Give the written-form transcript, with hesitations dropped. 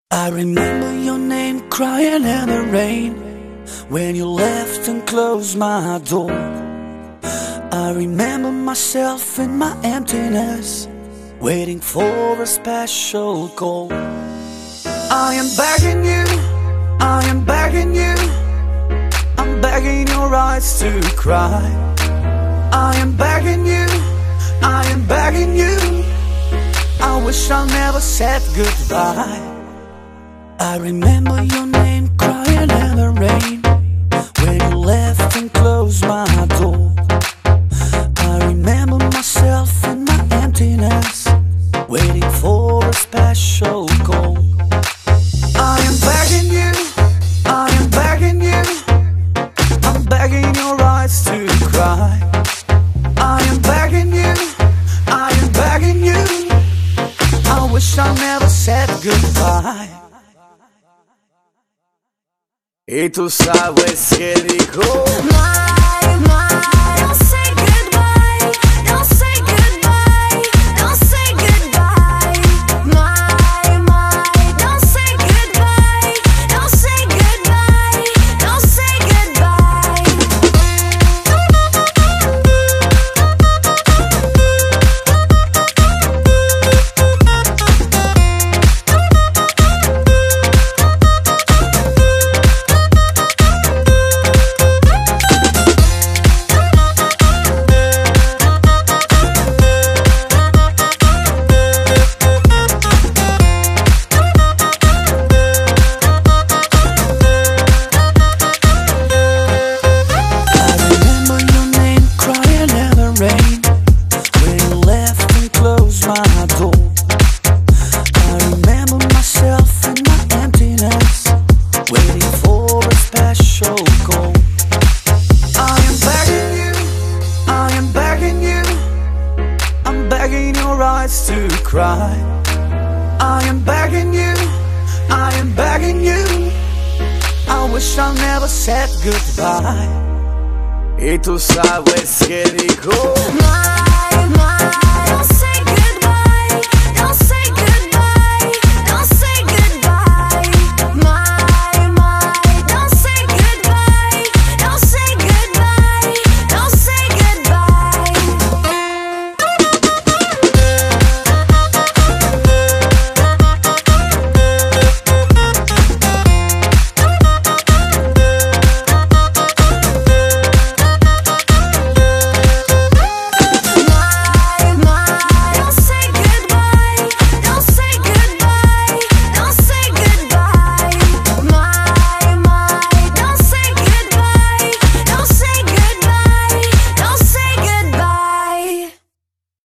I remember your name crying in the rain when you left and closed my door. I remember myself in my emptiness, waiting for a special call. I am begging you, I am begging you, I'm begging your eyes to cry. I am begging you, I am begging you, I wish I never said goodbye. I remember your name crying in the rain when you left and closed my door. I remember myself in my emptiness, waiting for a special call. I am begging you, I am begging you, I'm begging your eyes to cry. I am begging you, I am begging you, I wish I never said goodbye. Y tú sabes que dijo Don't say goodbye, don't say goodbye, don't say goodbye. Don't say goodbye, don't say goodbye, don't say goodbye. to cry. I am begging you, I am begging you, I wish I never said goodbye. Y tú sabes que dijo